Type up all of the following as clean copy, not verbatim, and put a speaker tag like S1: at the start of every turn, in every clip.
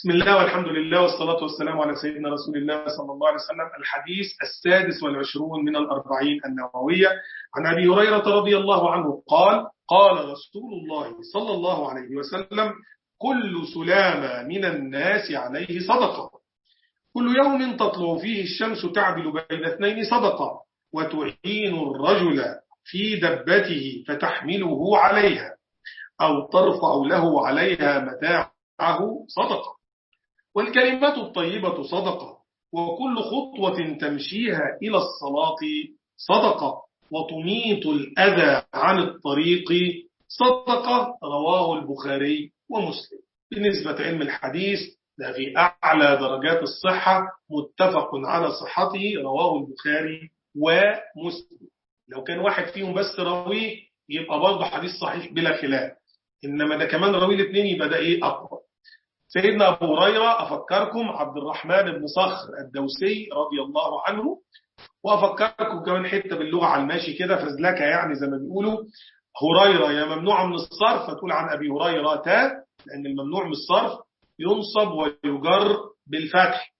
S1: بسم الله والحمد لله والصلاة والسلام على سيدنا رسول الله صلى الله عليه وسلم. الحديث 26 من الأربعين النووية عن أبي هريرة رضي الله عنه قال: قال رسول الله صلى الله عليه وسلم: كل سلامة من الناس عليه صدقة، كل يوم تطلع فيه الشمس تعدل بين اثنين صدقة، وتعين الرجل في دبته فتحمله عليها أو ترفع له عليها متاعه صدقة، والكلمة الطيبة صدقة، وكل خطوة تمشيها إلى الصلاة صدقة، وتميت الأذى عن الطريق صدقة. رواه البخاري ومسلم. بالنسبة لعلم الحديث ده في أعلى درجات الصحة، متفق على صحته، رواه البخاري ومسلم. لو كان واحد فيهم بس راويه يبقى برضه حديث صحيح بلا خلاف، إنما ده كمان راوي الاثنين يبقى ده إيه أقوى. سيدنا أبو هريرة أفكركم عبد الرحمن بن صخر الدوسي رضي الله عنه، وأفكركم كمان حتة باللغة على الماشي كده فزلكة، يعني زي ما بيقولوا هريرة يا ممنوعة من الصرف فتقول عن أبي هريرة لأن الممنوع من الصرف ينصب ويجر بالفتح،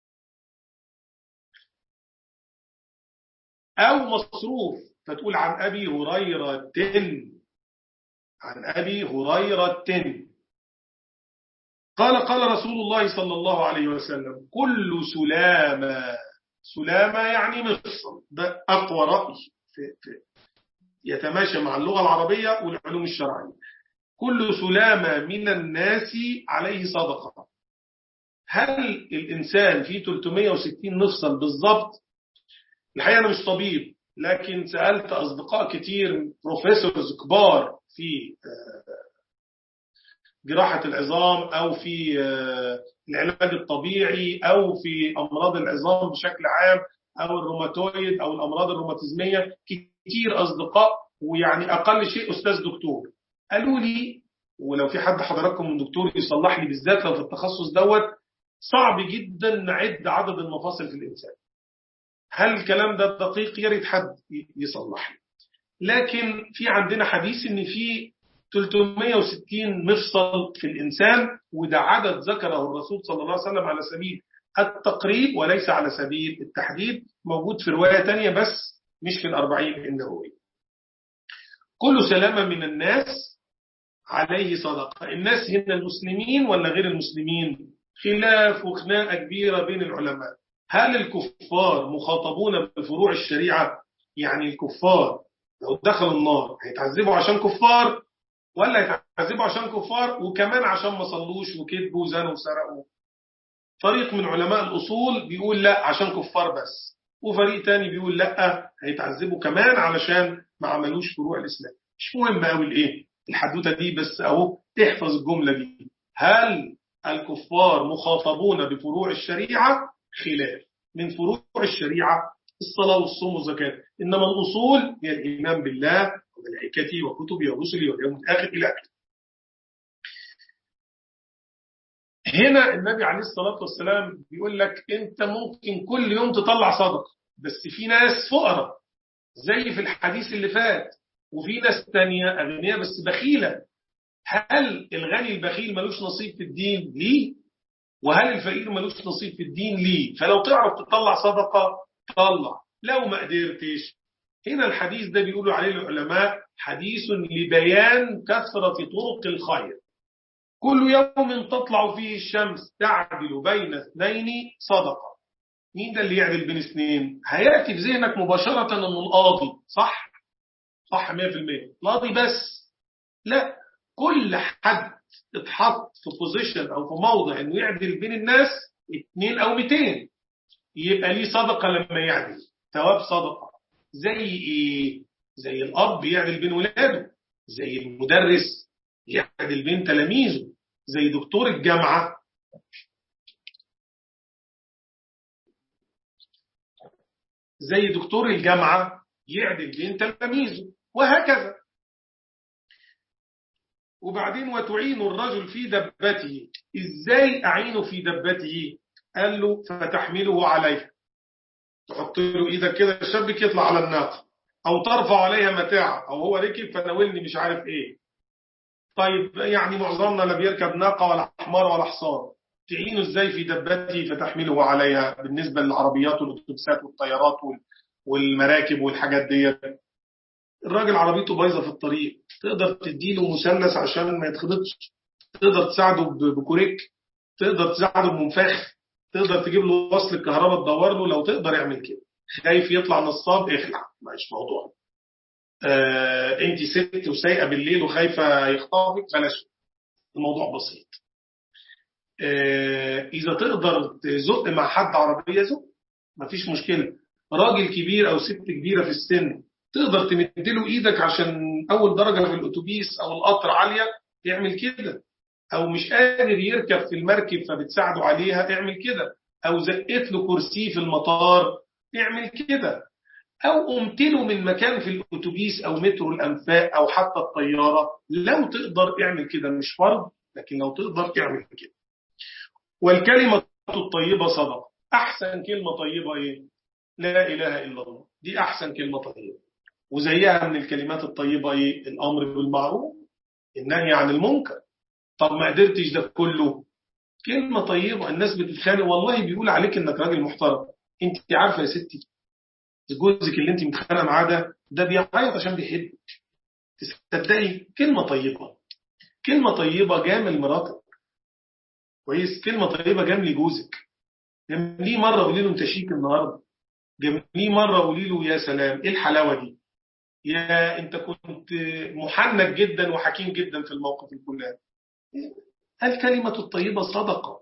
S1: أو مصروف فتقول عن أبي هريرة، عن أبي هريرة. قال رسول الله صلى الله عليه وسلم: كل سلامة يعني مفصل، ده أقوى رأي يتماشى مع اللغة العربية والعلوم الشرعية. كل سلامة من الناس عليه صدقة. هل الإنسان فيه 360 مفصل بالضبط؟ الحقيقة أنا مش طبيب، لكن سألت أصدقاء كتير بروفيسورز كبار في جراحة العظام أو في العلاج الطبيعي أو في أمراض العظام بشكل عام أو الروماتويد أو الأمراض الروماتيزمية، كتير أصدقاء ويعني أقل شيء أستاذ دكتور، قالوا لي، ولو في حد حضراتكم من دكتور يصلح لي بالذات لو في التخصص دوت، صعب جدا نعد عدد المفاصل في الإنسان. هل الكلام ده دقيق؟ يا ريت حد يصلح لي. لكن في عندنا حديث إن في 360 مفصل في الإنسان، وده عدد ذكره الرسول صلى الله عليه وسلم على سبيل التقريب وليس على سبيل التحديد، موجود في رواية تانية بس مش في الأربعين النووية. كل سلامة من الناس عليه صدقة. الناس هنا المسلمين ولا غير المسلمين؟ خلاف وخناقة كبيرة بين العلماء. هل الكفار مخاطبون بفروع الشريعة؟ يعني الكفار لو دخلوا النار هيتعذبوا عشان كفار، ولا يتعذبوا عشان كفار وكمان عشان ما صلوش وكذبوا وزنوا وسرقوا؟ فريق من علماء الأصول بيقول لا، عشان كفار بس، وفريق تاني بيقول لا، هيتعذبوا كمان علشان ما عملوش فروع الإسلام. مش مهم قوي الايه الحدوته دي، بس اهو تحفظ الجملة دي. هل الكفار مخاطبون بفروع الشريعة؟ خلاف. من فروع الشريعة الصلاة والصوم والزكاة، إنما الأصول هي الإيمان بالله وملائكته وكتبه ورسله واليوم الآخر إلى آخره. هنا النبي عليه الصلاة والسلام بيقول لك أنت ممكن كل يوم تطلع صدقة، بس في ناس فقراء زي في الحديث اللي فات، وفي ناس تانية أغنياء بس بخيلة. هل الغني البخيل ملوش نصيب في الدين؟ ليه. وهل الفقير ملوش نصيب في الدين؟ ليه. فلو تعرف تطلع صدقة طلع، لو ما قدرتش. هنا الحديث ده بيقولوا عليه العلماء حديث لبيان كثرة طرق الخير. كل يوم تطلع فيه الشمس تعدل بين اثنين صدقة. مين ده اللي يعدل بين اثنين؟ هيأتي في ذهنك مباشرة أنه القاضي، صح 100%. القاضي بس؟ لا، كل حد اتحط في بوزيشن أو في موضع أنه يعدل بين الناس 2 أو 200 يبقى ليه صدقة لما يعدل، ثواب صدقة. زي إيه؟ زي الأب يعدل بين ولاده، زي المدرس يعدل بين تلاميذه، زي دكتور الجامعة يعدل بين تلاميذه، وهكذا. وبعدين وتعين الرجل في دبته. إزاي أعينه في دبته؟ قال له فتحمله عليه، تحط له إيدك كده الشبك يطلع على الناقة، أو ترفع عليها متاع، أو هو ركب فناولني مش عارف إيه. طيب يعني معظمنا لا بيركب ناقة ولا حمار ولا حصان، تعينه ازاي في دبته فتحمله عليها بالنسبة للعربيات والأتوبيسات والطيارات والمراكب والحاجات دي. الراجل عربيته بايظة في الطريق، تقدر تديله مثلث عشان ما يتخبطش، تقدر تساعده بكوريك، تقدر تساعده بمنفاخ، تقدر تجيب له وصل الكهرباء تدور له، لو تقدر يعمل كده. خايف يطلع نصاب، اخلع، مش موضوع. انت ست وسايقه بالليل وخايفه يخطفك، بلاش، الموضوع بسيط. اذا تقدر تزق مع حد عربيه زق، مفيش مشكله. راجل كبير او ست كبيره في السن تقدر تمدله ايدك عشان اول درجه في الاتوبيس او القطر عاليه، يعمل كده. او مش قادر يركب في المركب فبتساعده عليها، اعمل كده. او زقت له كرسي في المطار، اعمل كده. او قمت له من مكان في الاتوبيس او مترو الانفاق او حتى الطياره، لو تقدر اعمل كده، مش فرض، لكن لو تقدر اعمل كده. والكلمه الطيبه صدقه. احسن كلمه طيبه ايه؟ لا اله الا الله، دي احسن كلمه طيبه. وزيها من الكلمات الطيبه ايه؟ الامر بالمعروف، النهي عن المنكر. طب ما قدرتش ده كله، كلمة طيبة. الناس بتتخانق والله بيقول عليك انك راجل محترم. انت عارفة يا ستي، جوزك اللي انت متخانقة معاه ده بيعيط عشان بيحبك. تصدقي؟ كلمة طيبة، كلمة طيبة جامل مراتك كويس، كلمة طيبة جامل جوزك. جامليه مرة قولي له انت شيك النهارده، جامليه مرة قولي له يا سلام ايه الحلاوة دي، يا انت كنت محنك جدا وحكيم جدا في الموقف الفلاني. الكلمة الطيبة صدقة.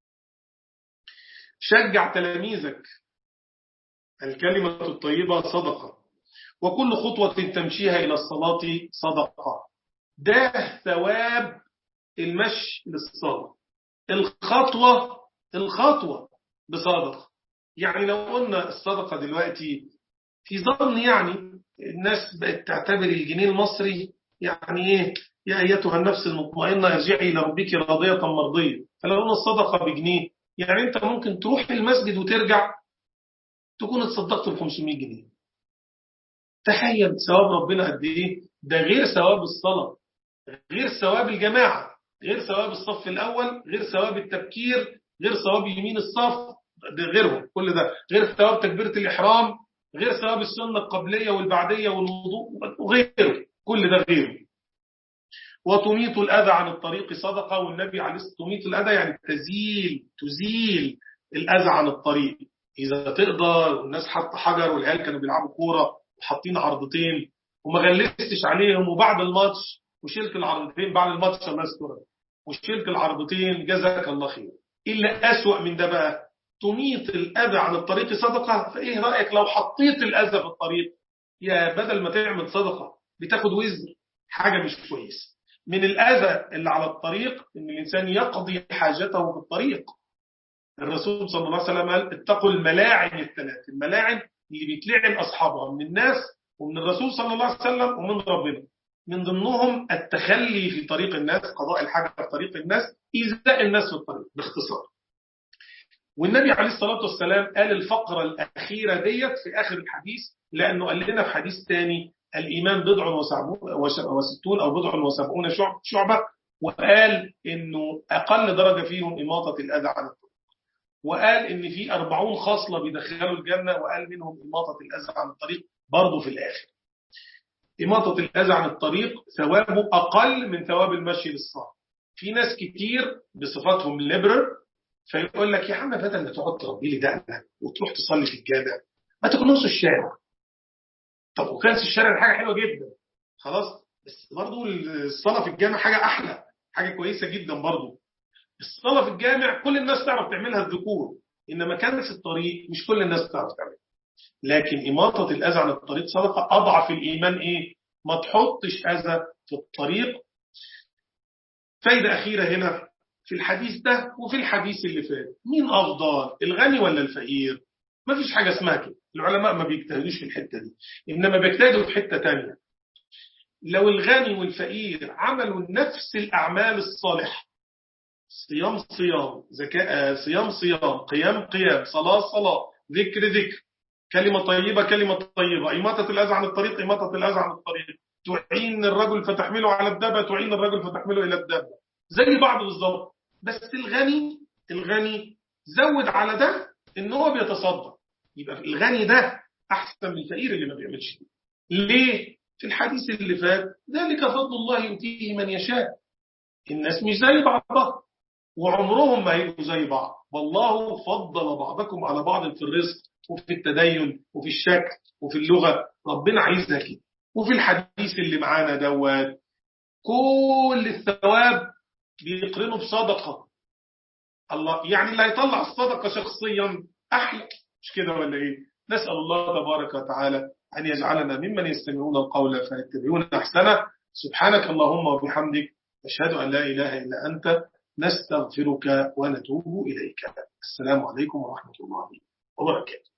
S1: شجع تلاميذك، الكلمة الطيبة صدقة. وكل خطوة تمشيها إلى الصلاة صدقة. ده ثواب المشي للصلاة. الخطوة بصدقة. يعني لو قلنا الصدقة دلوقتي في ظن، يعني الناس بقت تعتبر الجنيه المصري يعني ايه؟ يا ايتها النفس المطمئنة ارجعي الى ربك راضية مرضية. فلو قلنا الصدقة بجنيه، يعني انت ممكن تروح المسجد وترجع تكون اتصدقت ب 500 جنيه. تخيل ثواب ربنا قد ايه. ده غير ثواب الصلاة، غير ثواب الجماعة، غير ثواب الصف الأول، غير ثواب التبكير، غير ثواب يمين الصف، ده غيرهم كل ده، غير ثواب تكبيرة الإحرام، غير ثواب السنة القبلية والبعدية والوضوء، وغيره كل ده غيره. وتميط الأذى عن الطريق صدقة. والنبي عليه الصلاة والسلام، تميط الأذى يعني تزيل الأذى عن الطريق. إذا تقدر، الناس حط حجر والعيال كانوا بيلعبوا كورة وحاطين عرضتين وما غلستش عليهم، وبعد الماتش وشلت العرضتين، بعد الماتش الله يستر، وشلت العرضتين، جزاك الله خير. إلا أسوأ من ده بقى، تميط الأذى عن الطريق صدقة. فإيه رأيك لو حطيت الأذى في الطريق؟ يا بدل ما تعمل صدقة بتاخد وزر، حاجة مش كويس. من الأذى اللي على الطريق إن الإنسان يقضي حاجته في الطريق. الرسول صلى الله عليه وسلم قال اتقوا الملاعن الثلاث. الملاعن اللي بيتلعن أصحابها من الناس ومن الرسول صلى الله عليه وسلم ومن ربنا. من ضمنهم التخلي في طريق الناس، قضاء الحاجة في طريق الناس، إيذاء الناس في الطريق باختصار. والنبي عليه الصلاة والسلام قال الفقرة الأخيرة ديت في آخر الحديث، لأنه قال لنا في حديث تاني الإيمان بضع وستون أو بضع وسبعون شعبة، وقال إنه أقل درجة فيهم إماطة الأذى عن الطريق، وقال إن في 40 خصلة بيدخلوا الجنة، وقال منهم إماطة الأذى عن الطريق برضه في الآخر. إماطة الأذى عن الطريق ثوابه أقل من ثواب المشي للصلاة. في ناس كتير بصفاتهم ليبرر فيقول لك يا عم بدل ما تقعد تربي لي دقنك وتروح تصلي في الجامع، ما تكنسوا الشارع. طب وكنس الشارع حاجة حلوة جدا، خلاص، بس برضه الصلاة في الجامع حاجة أحلى، حاجة كويسة جدا برضه. الصلاة في الجامع كل الناس تعرف تعملها، الذكور، إنما كنس الطريق مش كل الناس تعرف تعملها. لكن إماطة الأذى عن الطريق صدقة. أضعف الإيمان إيه؟ ما تحطش أذى في الطريق. فايدة أخيرة هنا في الحديث ده وفي الحديث اللي فات، مين أفضل، الغني ولا الفقير؟ ما فيش حاجة اسمها كده. العلماء ما بيجتهدوش في الحتة دي، إنما بيجتهدوا في حتة تانية. لو الغني والفقير عملوا نفس الأعمال الصالحة، صيام صيام، زكاة صيام صيام، قيام قيام، صلاة صلاة، ذكر ذكر، كلمة طيبة كلمة طيبة، إماطة الأذى عن الطريق إماطة الأذى عن الطريق، تعين الرجل فتحمله على الدابة تعين الرجل فتحمله إلى الدابة، زي بعض بالظبط. بس الغني الغني زود على ده إن هو بيتصدق، يبقى الغني ده أحسن من الفقير اللي ما بيعملش كده. ليه؟ في الحديث اللي فات ذلك فضل الله يؤتيه من يشاء. الناس مش زي بعضها وعمرهم ما هيبقوا زي بعض، والله فضل بعضكم على بعض في الرزق وفي التدين وفي الشكل وفي اللغة، ربنا عايزها كده. وفي الحديث اللي معانا دوت كل الثواب بيقرنه بصدقة. الله يعني اللي هيطلع الصدقة شخصيا أحلى، مش كده ولا إيه؟ نسأل الله تبارك وتعالى أن يجعلنا ممن يستمعون القول فيتبعون أحسنه. سبحانك اللهم وبحمدك، أشهد أن لا إله إلا أنت، نستغفرك ونتوب إليك. السلام عليكم ورحمة الله وبركاته.